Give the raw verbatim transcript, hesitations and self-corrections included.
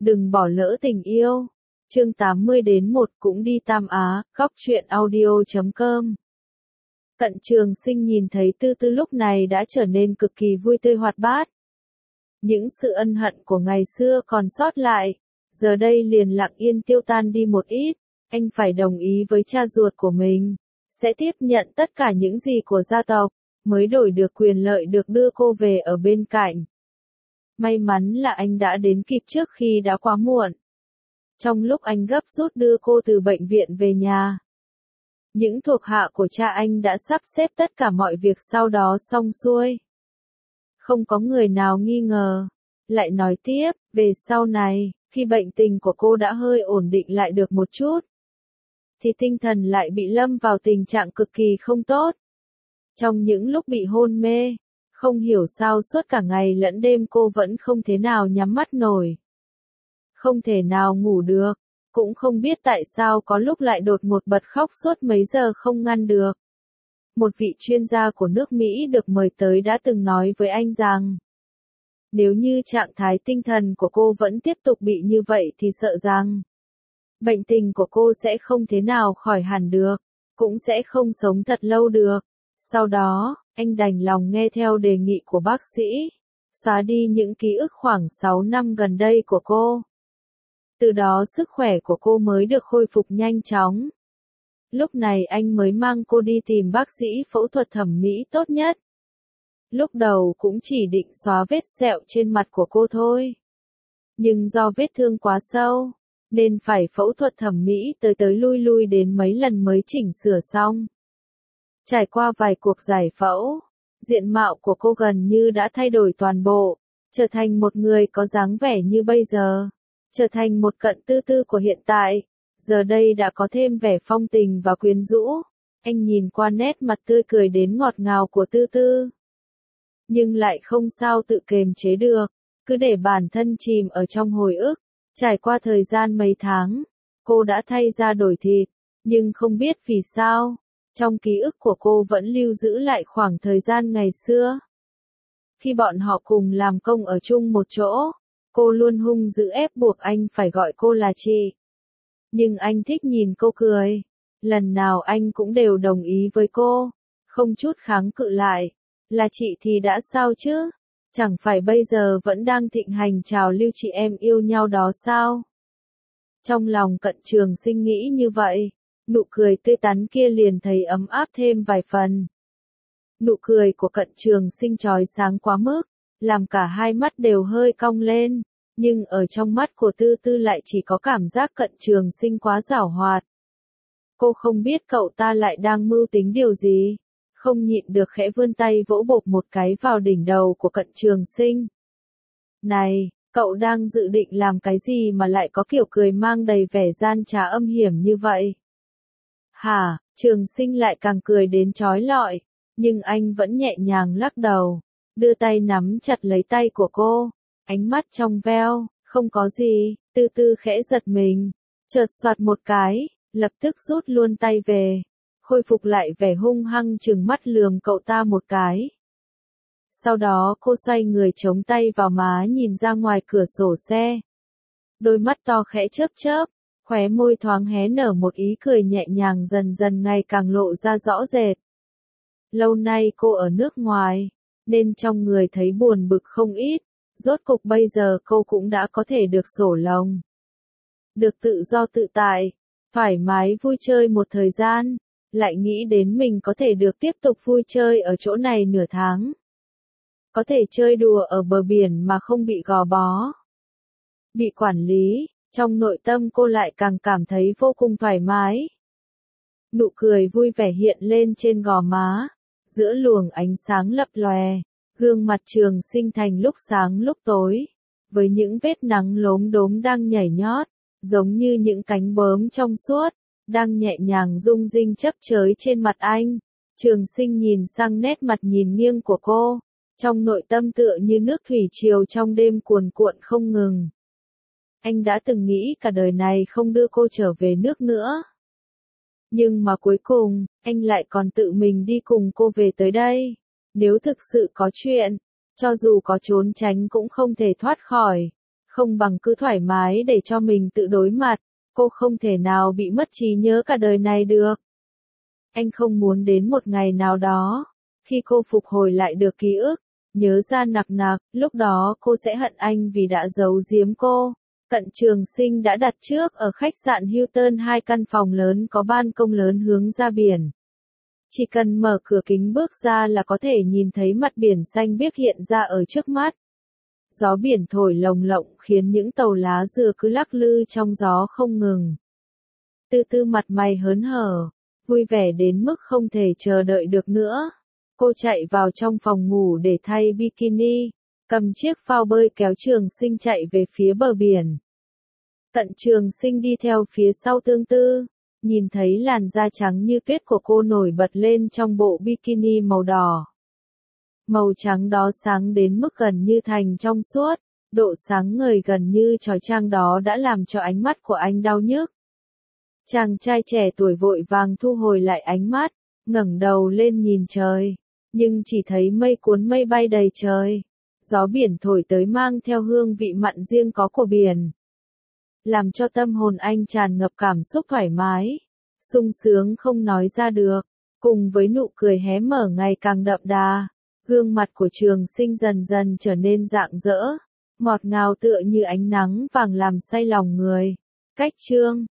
Đừng bỏ lỡ tình yêu. Chương tám mươi đến một cũng đi Tam Á, góc truyện audio chấm com. Cận Trường Sinh nhìn thấy Tư Tư lúc này đã trở nên cực kỳ vui tươi hoạt bát. Những sự ân hận của ngày xưa còn sót lại, giờ đây liền lặng yên tiêu tan đi một ít. Anh phải đồng ý với cha ruột của mình, sẽ tiếp nhận tất cả những gì của gia tộc, mới đổi được quyền lợi được đưa cô về ở bên cạnh. May mắn là anh đã đến kịp trước khi đã quá muộn. Trong lúc anh gấp rút đưa cô từ bệnh viện về nhà, những thuộc hạ của cha anh đã sắp xếp tất cả mọi việc sau đó xong xuôi. Không có người nào nghi ngờ. Lại nói tiếp, về sau này, khi bệnh tình của cô đã hơi ổn định lại được một chút, thì tinh thần lại bị lâm vào tình trạng cực kỳ không tốt. Trong những lúc bị hôn mê, không hiểu sao suốt cả ngày lẫn đêm cô vẫn không thể nào nhắm mắt nổi. Không thể nào ngủ được, cũng không biết tại sao có lúc lại đột ngột bật khóc suốt mấy giờ không ngăn được. Một vị chuyên gia của nước Mỹ được mời tới đã từng nói với anh rằng, nếu như trạng thái tinh thần của cô vẫn tiếp tục bị như vậy thì sợ rằng bệnh tình của cô sẽ không thể nào khỏi hẳn được, cũng sẽ không sống thật lâu được. Sau đó, anh đành lòng nghe theo đề nghị của bác sĩ, xóa đi những ký ức khoảng sáu năm gần đây của cô. Từ đó sức khỏe của cô mới được khôi phục nhanh chóng. Lúc này anh mới mang cô đi tìm bác sĩ phẫu thuật thẩm mỹ tốt nhất. Lúc đầu cũng chỉ định xóa vết sẹo trên mặt của cô thôi. Nhưng do vết thương quá sâu, nên phải phẫu thuật thẩm mỹ tới tới lui lui đến mấy lần mới chỉnh sửa xong. Trải qua vài cuộc giải phẫu, diện mạo của cô gần như đã thay đổi toàn bộ, trở thành một người có dáng vẻ như bây giờ, trở thành một Cận Tư Tư của hiện tại, giờ đây đã có thêm vẻ phong tình và quyến rũ. Anh nhìn qua nét mặt tươi cười đến ngọt ngào của Tư Tư, nhưng lại không sao tự kiềm chế được, cứ để bản thân chìm ở trong hồi ức. Trải qua thời gian mấy tháng, cô đã thay da đổi thịt, nhưng không biết vì sao, trong ký ức của cô vẫn lưu giữ lại khoảng thời gian ngày xưa. Khi bọn họ cùng làm công ở chung một chỗ, cô luôn hung dữ ép buộc anh phải gọi cô là chị. Nhưng anh thích nhìn cô cười. Lần nào anh cũng đều đồng ý với cô, không chút kháng cự lại. Là chị thì đã sao chứ? Chẳng phải bây giờ vẫn đang thịnh hành trào lưu chị em yêu nhau đó sao? Trong lòng Cận Trường Sinh nghĩ như vậy, nụ cười tươi tắn kia liền thấy ấm áp thêm vài phần. Nụ cười của Cận Trường Sinh chói sáng quá mức, làm cả hai mắt đều hơi cong lên, nhưng ở trong mắt của Tư Tư lại chỉ có cảm giác Cận Trường Sinh quá giảo hoạt. Cô không biết cậu ta lại đang mưu tính điều gì, không nhịn được khẽ vươn tay vỗ bộp một cái vào đỉnh đầu của Cận Trường Sinh. Này, cậu đang dự định làm cái gì mà lại có kiểu cười mang đầy vẻ gian trá âm hiểm như vậy? Hả? Trường Sinh lại càng cười đến chói lọi, nhưng anh vẫn nhẹ nhàng lắc đầu, đưa tay nắm chặt lấy tay của cô, ánh mắt trong veo, không có gì. Tư Tư khẽ giật mình, chợt xoạt một cái, lập tức rút luôn tay về, khôi phục lại vẻ hung hăng trừng mắt lườm cậu ta một cái. Sau đó cô xoay người chống tay vào má nhìn ra ngoài cửa sổ xe. Đôi mắt to khẽ chớp chớp, khóe môi thoáng hé nở một ý cười nhẹ nhàng dần dần ngày càng lộ ra rõ rệt. Lâu nay cô ở nước ngoài, nên trong người thấy buồn bực không ít, rốt cục bây giờ cô cũng đã có thể được xổ lồng. Được tự do tự tại, thoải mái vui chơi một thời gian, lại nghĩ đến mình có thể được tiếp tục vui chơi ở chỗ này nửa tháng. Có thể chơi đùa ở bờ biển mà không bị gò bó, bị quản lý, trong nội tâm cô lại càng cảm thấy vô cùng thoải mái. Nụ cười vui vẻ hiện lên trên gò má, giữa luồng ánh sáng lập lòe, gương mặt Trường Sinh thành lúc sáng lúc tối, với những vết nắng lốm đốm đang nhảy nhót, giống như những cánh bướm trong suốt, đang nhẹ nhàng rung rinh chấp chới trên mặt anh. Trường Sinh nhìn sang nét mặt nhìn nghiêng của cô, trong nội tâm tựa như nước thủy triều trong đêm cuồn cuộn không ngừng. Anh đã từng nghĩ cả đời này không đưa cô trở về nước nữa. Nhưng mà cuối cùng, anh lại còn tự mình đi cùng cô về tới đây. Nếu thực sự có chuyện, cho dù có trốn tránh cũng không thể thoát khỏi. Không bằng cứ thoải mái để cho mình tự đối mặt, cô không thể nào bị mất trí nhớ cả đời này được. Anh không muốn đến một ngày nào đó, khi cô phục hồi lại được ký ức, nhớ ra nặc nặc, lúc đó cô sẽ hận anh vì đã giấu giếm cô. Cận Trường Sinh đã đặt trước ở khách sạn Hilton hai căn phòng lớn có ban công lớn hướng ra biển. Chỉ cần mở cửa kính bước ra là có thể nhìn thấy mặt biển xanh biếc hiện ra ở trước mắt. Gió biển thổi lồng lộng khiến những tàu lá dừa cứ lắc lư trong gió không ngừng. Tư Tư mặt mày hớn hở, vui vẻ đến mức không thể chờ đợi được nữa. Cô chạy vào trong phòng ngủ để thay bikini, cầm chiếc phao bơi kéo Trường Sinh chạy về phía bờ biển. Cận Trường Sinh đi theo phía sau Tương Tư, nhìn thấy làn da trắng như tuyết của cô nổi bật lên trong bộ bikini màu đỏ. Màu trắng đó sáng đến mức gần như thành trong suốt, độ sáng ngời gần như chói chang đó đã làm cho ánh mắt của anh đau nhức. Chàng trai trẻ tuổi vội vàng thu hồi lại ánh mắt, ngẩng đầu lên nhìn trời, nhưng chỉ thấy mây cuốn mây bay đầy trời. Gió biển thổi tới mang theo hương vị mặn riêng có của biển, làm cho tâm hồn anh tràn ngập cảm xúc thoải mái, sung sướng không nói ra được, cùng với nụ cười hé mở ngày càng đậm đà. Gương mặt của Trường Sinh dần dần trở nên rạng rỡ, ngọt ngào tựa như ánh nắng vàng làm say lòng người. Cách chương